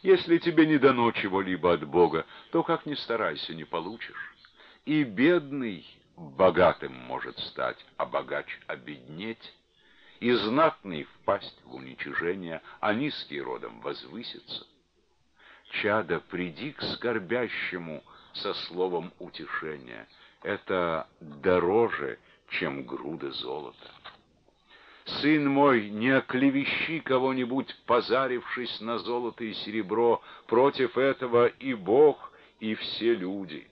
Если тебе не дано чего-либо от Бога, то как ни старайся, не получишь. И бедный богатым может стать, а богач обеднеть, и знатный впасть в уничижение, а низкий родом возвыситься. Чадо, приди к скорбящему со словом утешения. Это дороже, чем груды золота. Сын мой, не оклевещи кого-нибудь, позарившись на золото и серебро, против этого и Бог, и все люди.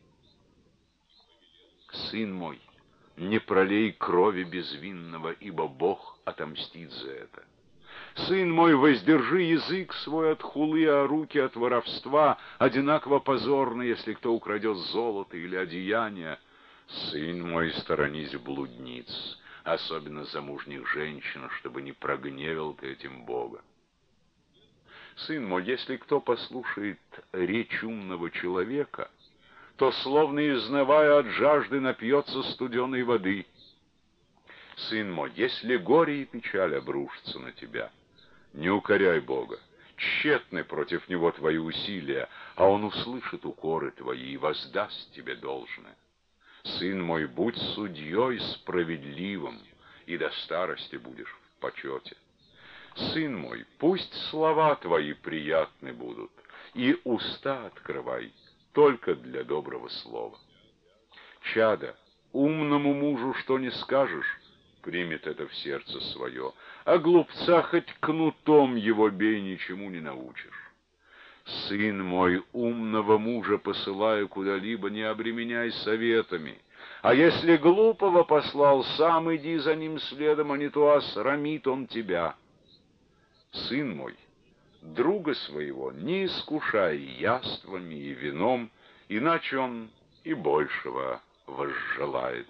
Сын мой, не пролей крови безвинного, ибо Бог отомстит за это. Сын мой, воздержи язык свой от хулы, а руки от воровства, одинаково позорно, если кто украдет золото или одеяние. Сын мой, сторонись блудниц, особенно замужних женщин, чтобы не прогневил ты этим Бога. Сын мой, если кто послушает речь умного человека, то, словно изнывая от жажды, напьется студеной воды. Сын мой, если горе и печаль обрушатся на тебя, не укоряй Бога. Тщетны против Него твои усилия, а Он услышит укоры твои и воздаст тебе должное. Сын мой, будь судьей справедливым, и до старости будешь в почете. Сын мой, пусть слова твои приятны будут, и уста открывай только для доброго слова. Чадо, умному мужу что не скажешь, примет это в сердце свое, а глупца хоть кнутом его бей, ничему не научишь. Сын мой, умного мужа посылаю куда-либо, не обременяй советами, а если глупого послал, сам иди за ним следом, а не то осрамит он тебя. Сын мой, друга своего не искушай яствами и вином, иначе он и большего возжелает.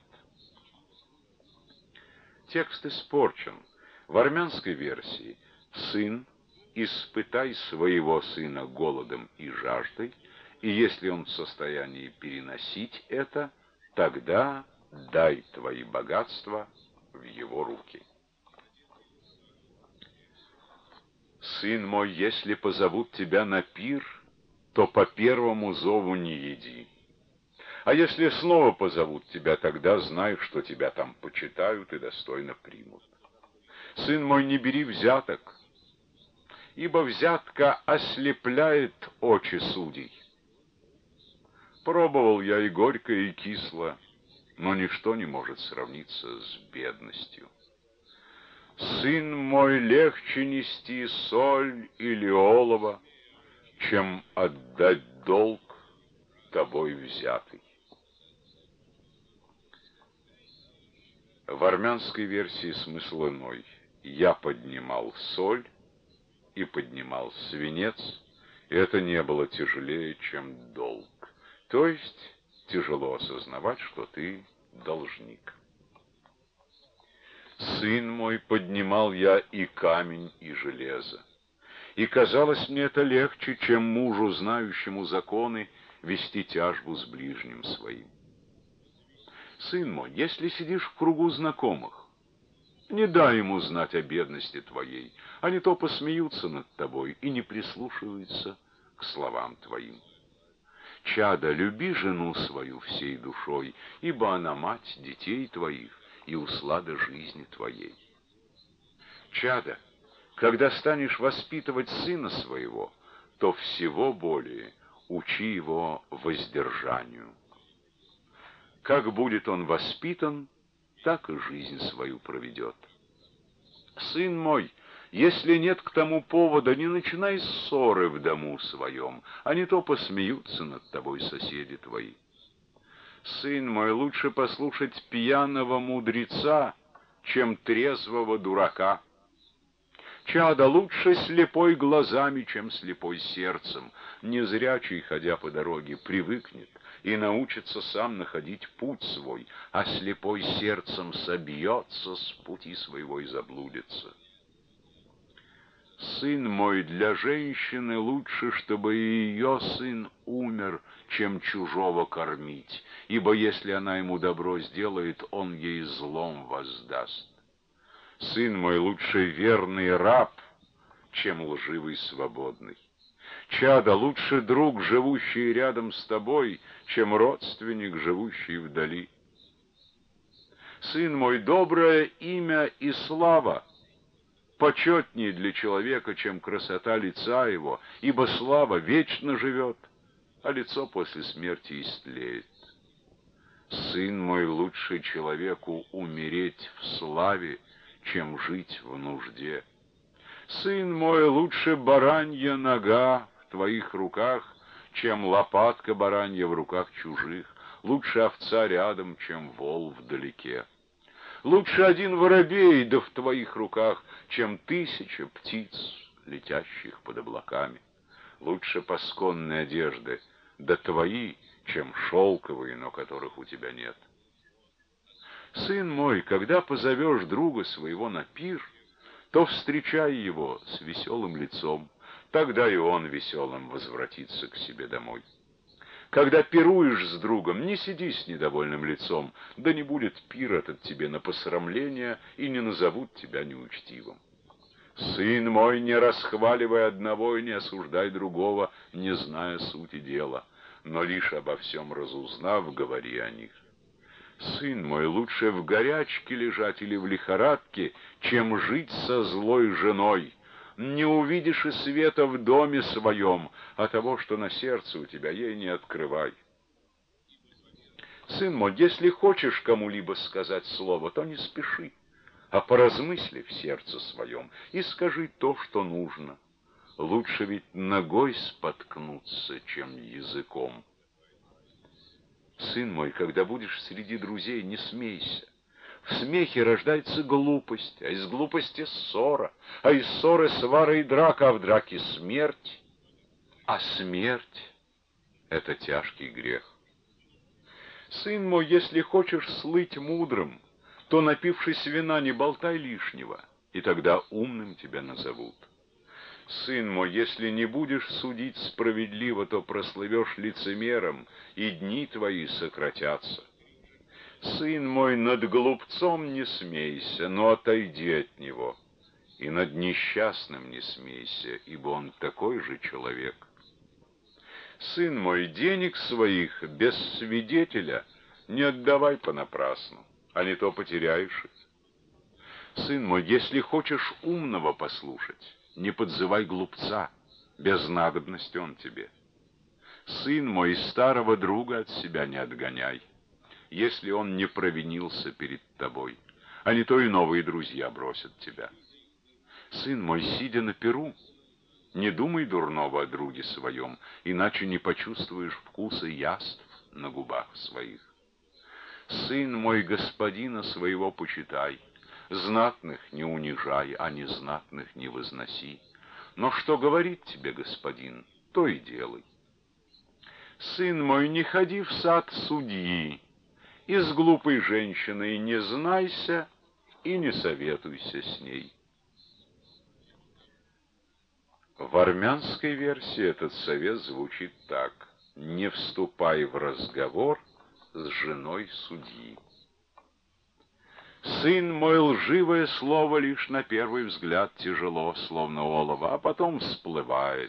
Текст испорчен. В армянской версии «Сын, испытай своего сына голодом и жаждой, и если он в состоянии переносить это, тогда дай твои богатства в его руки». Сын мой, если позовут тебя на пир, то по первому зову не еди. А если снова позовут тебя, тогда знай, что тебя там почитают и достойно примут. Сын мой, не бери взяток, ибо взятка ослепляет очи судей. Пробовал я и горько, и кисло, но ничто не может сравниться с бедностью. Сын мой, легче нести соль или олово, чем отдать долг тобой взятый. В армянской версии смысл иной. Я поднимал соль и поднимал свинец, и это не было тяжелее, чем долг. То есть тяжело осознавать, что ты должник. Сын мой, поднимал я и камень, и железо. И казалось мне это легче, чем мужу, знающему законы, вести тяжбу с ближним своим. Сын мой, если сидишь в кругу знакомых, не дай ему знать о бедности твоей, а не то посмеются над тобой и не прислушиваются к словам твоим. Чадо, люби жену свою всей душой, ибо она мать детей твоих и услада жизни твоей. Чадо, когда станешь воспитывать сына своего, то всего более учи его воздержанию. Как будет он воспитан, так и жизнь свою проведет. Сын мой, если нет к тому повода, не начинай ссоры в дому своем, а не то посмеются над тобой соседи твои. Сын мой, лучше послушать пьяного мудреца, чем трезвого дурака. Чадо, лучше слепой глазами, чем слепой сердцем. Незрячий, ходя по дороге, привыкнет и научится сам находить путь свой, а слепой сердцем собьется с пути своего и заблудится. Сын мой, для женщины лучше, чтобы и ее сын умер, чем чужого кормить, ибо если она ему добро сделает, он ей злом воздаст. Сын мой, лучше верный раб, чем лживый свободный. Чадо, лучше друг, живущий рядом с тобой, чем родственник, живущий вдали. Сын мой, доброе имя и слава почетнее для человека, чем красота лица его, ибо слава вечно живет, а лицо после смерти истлеет. Сын мой, лучше человеку умереть в славе, чем жить в нужде. Сын мой, лучше баранья нога в твоих руках, чем лопатка баранья в руках чужих. Лучше овца рядом, чем вол вдалеке. Лучше один воробей, да в твоих руках, чем 1000 птиц, летящих под облаками. Лучше пасконные одежды, да твои, чем шелковые, но которых у тебя нет. Сын мой, когда позовешь друга своего на пир, то встречай его с веселым лицом, тогда и он веселым возвратится к себе домой. Когда пируешь с другом, не сиди с недовольным лицом, да не будет пир этот тебе на посрамление и не назовут тебя неучтивым. Сын мой, не расхваливай одного и не осуждай другого, не зная сути дела, но лишь обо всем разузнав, говори о них. Сын мой, лучше в горячке лежать или в лихорадке, чем жить со злой женой. Не увидишь и света в доме своем, а того, что на сердце у тебя, ей не открывай. Сын мой, если хочешь кому-либо сказать слово, то не спеши, а поразмысли в сердце своем и скажи то, что нужно. Лучше ведь ногой споткнуться, чем языком. Сын мой, когда будешь среди друзей, не смейся. В смехе рождается глупость, а из глупости ссора, а из ссоры свара и драка, а в драке смерть. А смерть — это тяжкий грех. Сын мой, если хочешь слыть мудрым, то, напившись вина, не болтай лишнего, и тогда умным тебя назовут. Сын мой, если не будешь судить справедливо, то прослывешь лицемером, и дни твои сократятся. Сын мой, над глупцом не смейся, но отойди от него, и над несчастным не смейся, ибо он такой же человек. Сын мой, денег своих без свидетеля не отдавай понапрасну, а не то потеряешь их. Сын мой, если хочешь умного послушать, не подзывай глупца, без надобности он тебе. Сын мой, старого друга от себя не отгоняй, если он не провинился перед тобой, а не то и новые друзья бросят тебя. Сын мой, сидя на пиру, не думай дурного о друге своем, иначе не почувствуешь вкуса яств на губах своих. Сын мой, господина своего почитай, знатных не унижай, а незнатных не возноси. Но что говорит тебе господин, то и делай. Сын мой, не ходи в сад судьи, и с глупой женщиной не знайся и не советуйся с ней. В армянской версии этот совет звучит так: не вступай в разговор с женой судьи. Сын мой, лживое слово лишь на первый взгляд тяжело, словно олово, а потом всплывает.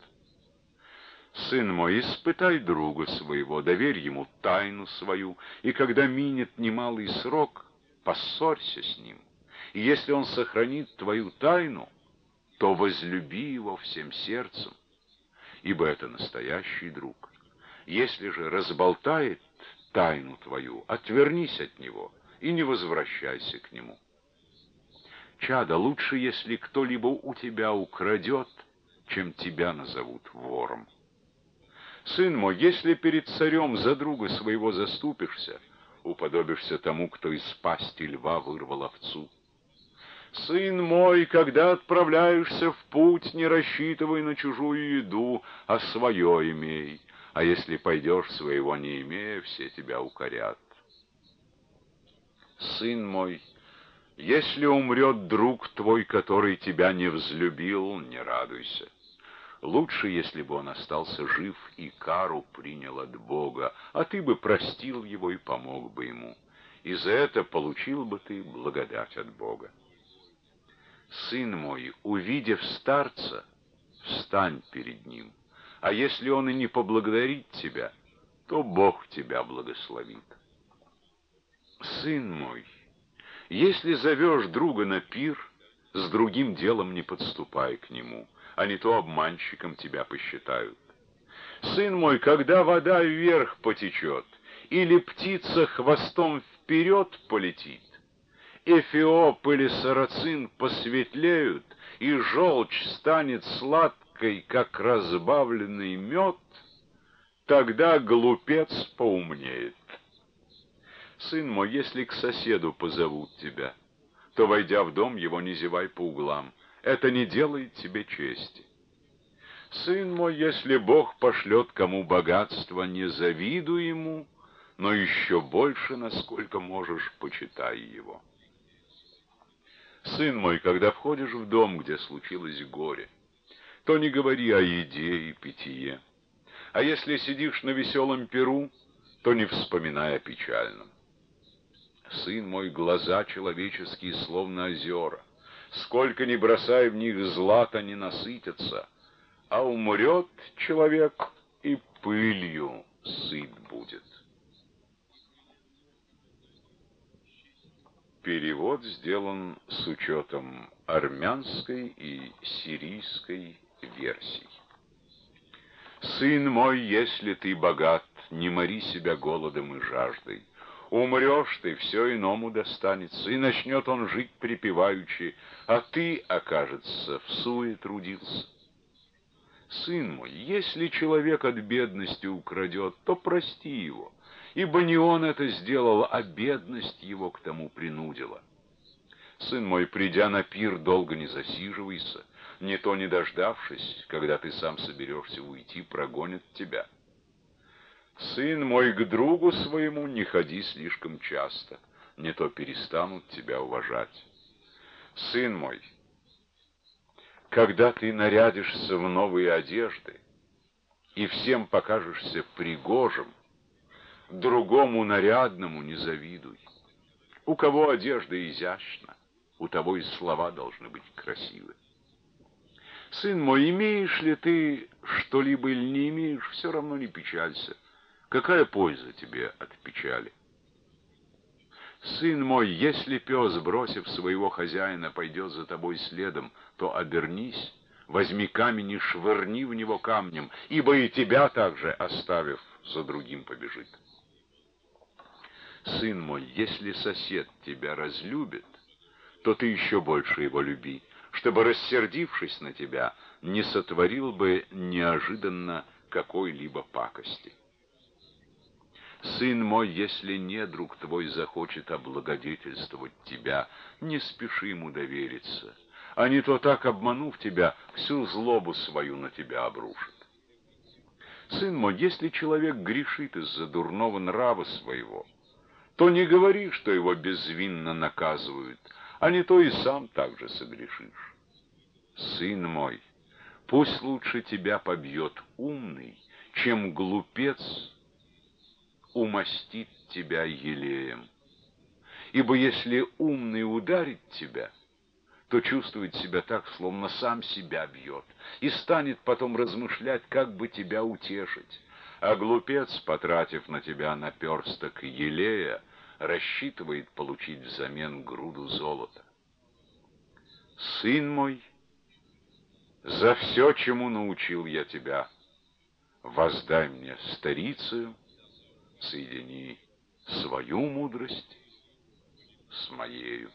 Сын мой, испытай друга своего, доверь ему тайну свою, и когда минет немалый срок, поссорься с ним. И если он сохранит твою тайну, то возлюби его всем сердцем, ибо это настоящий друг. Если же разболтает тайну твою, отвернись от него и не возвращайся к нему. Чадо, лучше, если кто-либо у тебя украдет, чем тебя назовут вором. Сын мой, если перед царем за друга своего заступишься, уподобишься тому, кто из пасти льва вырвал овцу. Сын мой, когда отправляешься в путь, не рассчитывай на чужую еду, а свое имей, а если пойдешь своего не имея, все тебя укорят. Сын мой, если умрет друг твой, который тебя не взлюбил, не радуйся. Лучше, если бы он остался жив и кару принял от Бога, а ты бы простил его и помог бы ему, и за это получил бы ты благодать от Бога. Сын мой, увидев старца, встань перед ним, А если он и не поблагодарит тебя, то Бог тебя благословит. Сын мой, если зовешь друга на пир, с другим делом не подступай к нему, а не то обманщиком тебя посчитают. Сын мой, когда вода вверх потечет, или птица хвостом вперед полетит, Эфиоп или сарацин посветлеют, и желчь станет сладкой, как разбавленный мед, тогда глупец поумнеет. Сын мой, если к соседу позовут тебя, то, войдя в дом, его не зевай по углам. Это не делает тебе чести. Сын мой, если Бог пошлет кому богатство, не завидуй ему, но еще больше, насколько можешь, почитай его. Сын мой, когда входишь в дом, где случилось горе, то не говори о еде и питье. А если сидишь на веселом пиру, то не вспоминай о печальном. Сын мой, глаза человеческие, словно озера. Сколько ни бросай в них злата, не насытятся. А умрет человек, и пылью сыт будет. Перевод сделан с учетом армянской и сирийской версий. Сын мой, если ты богат, не мори себя голодом и жаждой. Умрешь ты, все иному достанется, и начнет он жить припеваючи, а ты, окажется, в суе трудился. Сын мой, если человек от бедности украдет, то прости его, ибо не он это сделал, а бедность его к тому принудила. Сын мой, придя на пир, долго не засиживайся, не то не дождавшись, когда ты сам соберешься уйти, прогонят тебя. Сын мой, к другу своему не ходи слишком часто, не то перестанут тебя уважать. Сын мой, когда ты нарядишься в новые одежды и всем покажешься пригожим, другому нарядному не завидуй. У кого одежда изящна, у того и слова должны быть красивы. Сын мой, имеешь ли ты что-либо или не имеешь, все равно не печалься. Какая польза тебе от печали? Сын мой, если пес, бросив своего хозяина, пойдет за тобой следом, то обернись, возьми камень и швырни в него камнем, ибо и тебя также, оставив, за другим побежит. Сын мой, если сосед тебя разлюбит, то ты еще больше его люби, чтобы, рассердившись на тебя, не сотворил бы неожиданно какой-либо пакости. Сын мой, если недруг твой захочет облагодетельствовать тебя, не спеши ему довериться, а не то так, обманув тебя, всю злобу свою на тебя обрушит. Сын мой, если человек грешит из-за дурного нрава своего, то не говори, что его безвинно наказывают, а не то и сам так же согрешишь. Сын мой, пусть лучше тебя побьет умный, чем глупец умастит тебя елеем. Ибо если умный ударит тебя, то чувствует себя так, словно сам себя бьет, и станет потом размышлять, как бы тебя утешить. А глупец, потратив на тебя наперсток елея, рассчитывает получить взамен груду золота. Сын мой, за все, чему научил я тебя, воздай мне старицею, соедини свою мудрость с моею.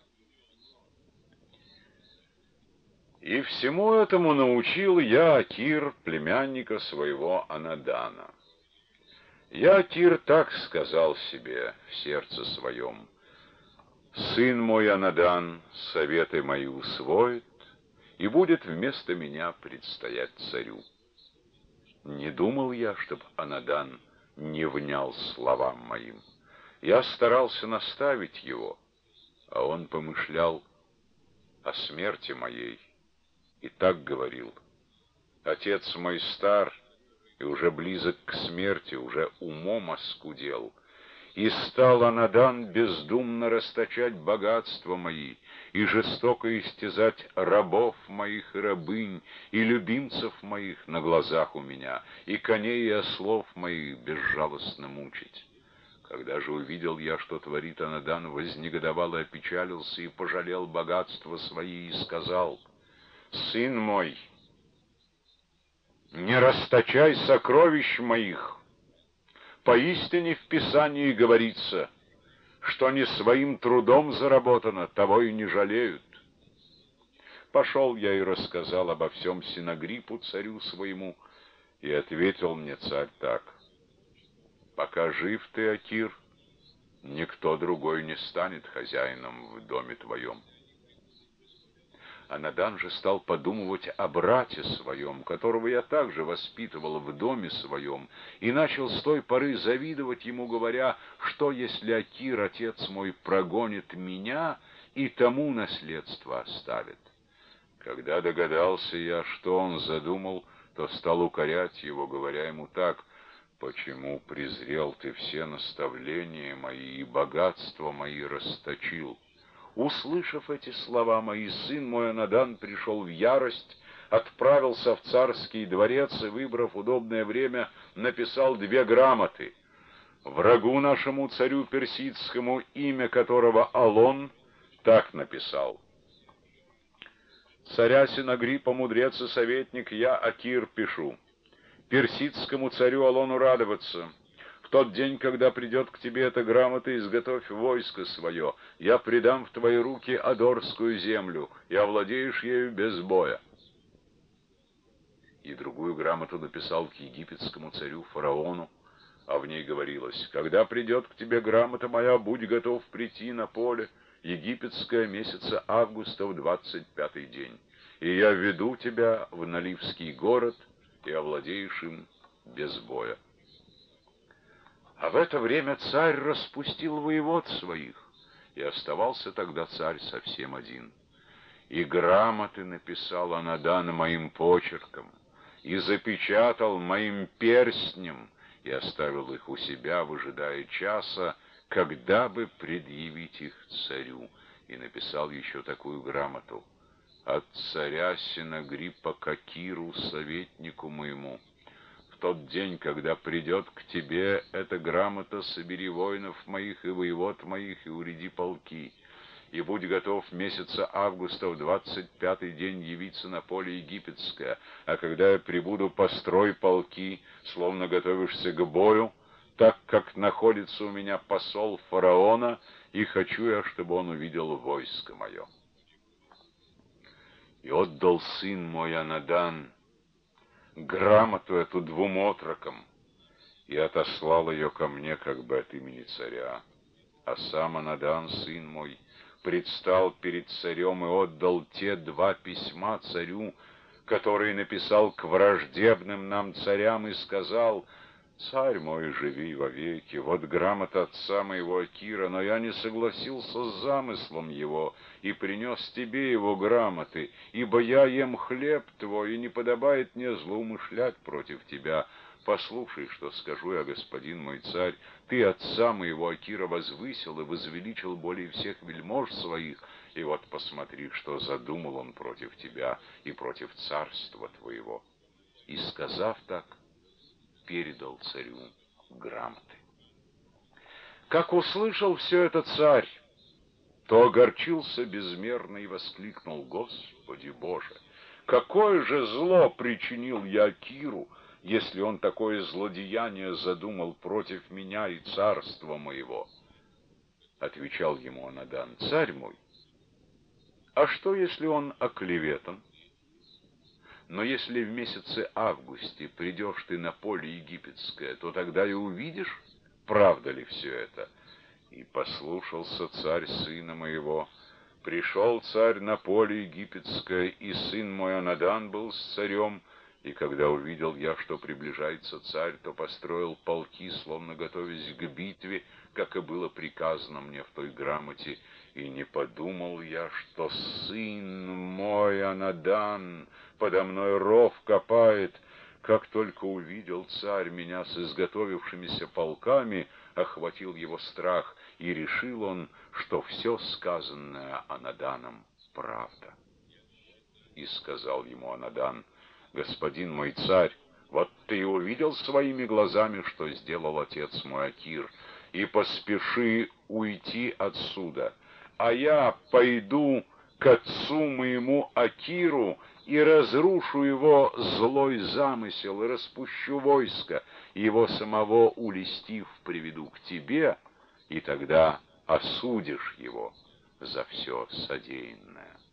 И всему этому научил я Акир, племянника своего Анадана. Я, Акир, так сказал себе в сердце своем: сын мой Анадан советы мои усвоит и будет вместо меня предстоять царю. Не думал я, чтоб Анадан не внял словам моим. Я старался наставить его, а он помышлял о смерти моей и так говорил: отец мой стар и уже близок к смерти, уже умом оскудел, И стал Анадан бездумно расточать богатства мои, и жестоко истязать рабов моих и рабынь, и любимцев моих на глазах у меня, и коней и ослов моих безжалостно мучить. Когда же увидел я, что творит Анадан, вознегодовал и опечалился, и пожалел богатства свои, и сказал: «Сын мой, не расточай сокровищ моих. Поистине в Писании говорится, что не своим трудом заработано, того и не жалеют». Пошел я и рассказал обо всем Синагрипу, царю своему, и ответил мне царь так: «Пока жив ты, Акир, никто другой не станет хозяином в доме твоем». Анадан же стал подумывать о брате своем, которого я также воспитывал в доме своем, и начал с той поры завидовать ему, говоря, что если Акир, отец мой, прогонит меня и тому наследство оставит. Когда догадался я, что он задумал, то стал укорять его, говоря ему так: «Почему презрел ты все наставления мои и богатства мои расточил?» Услышав эти слова мои, сын мой Анадан пришел в ярость, отправился в царский дворец и, выбрав удобное время, написал 2 грамоты. Врагу нашему царю персидскому, имя которого Алон, так написал: «Царя Синагрипа, мудрец и советник, я, Акир, пишу. Персидскому царю Алону радоваться. В тот день, когда придет к тебе эта грамота, изготовь войско свое. Я предам в твои руки Адорскую землю, и овладеешь ею без боя». И другую грамоту написал к египетскому царю фараону, а в ней говорилось: «Когда придет к тебе грамота моя, будь готов прийти на поле египетское месяца августа в 25-й день, и я веду тебя в Наливский город, и овладеешь им без боя». А в это время царь распустил воевод своих, и оставался тогда царь совсем один. И грамоты написал Анадан моим почерком, и запечатал моим перстнем, и оставил их у себя, выжидая часа, когда бы предъявить их царю. И написал еще такую грамоту: «От царя Синагрипа к Акиру, советнику моему. В тот день, когда придет к тебе эта грамота, собери воинов моих и воевод моих, и уряди полки, и будь готов месяца августа в 25-й день явиться на поле египетское, а когда я прибуду, построй полки, словно готовишься к бою, так как находится у меня посол фараона, и хочу я, чтобы он увидел войско мое». И отдал сын мой Анадан грамоту эту 2 отрокам, и отослал ее ко мне как бы от имени царя. А сам Анадан, сын мой, предстал перед царем и отдал те 2 письма царю, которые написал к враждебным нам царям, и сказал: «Царь мой, живи вовеки, вот грамота отца моего Акира, но я не согласился с замыслом его и принес тебе его грамоты, ибо я ем хлеб твой, и не подобает мне злоумышлять против тебя. Послушай, что скажу я, господин мой царь. Ты отца моего Акира возвысил и возвеличил более всех вельмож своих, и вот посмотри, что задумал он против тебя и против царства твоего». И, сказав так, передал царю грамоты. Как услышал все это царь, то огорчился безмерно и воскликнул: «Господи Боже, какое же зло причинил я Акиру, если он такое злодеяние задумал против меня и царства моего?» Отвечал ему Анадан: «Царь мой, а что, если он оклеветан? Но если в месяце августе придешь ты на поле египетское, то тогда и увидишь, правда ли все это». И послушался царь сына моего. Пришел царь на поле египетское, и сын мой Анадан был с царем. И когда увидел я, что приближается царь, то построил полки, словно готовясь к битве, как и было приказано мне в той грамоте. И не подумал я, что сын мой Анадан подо мной ров копает, Как только увидел царь меня с изготовившимися полками, охватил его страх, и решил он, что все сказанное Анаданом правда. И сказал ему Анадан: господин мой царь, вот ты и увидел своими глазами, что сделал отец мой Акир, и поспеши уйти отсюда, а я пойду к отцу моему Акиру и разрушу его злой замысел, и распущу войско, и его самого, улестив, приведу к тебе, и тогда осудишь его за все содеянное.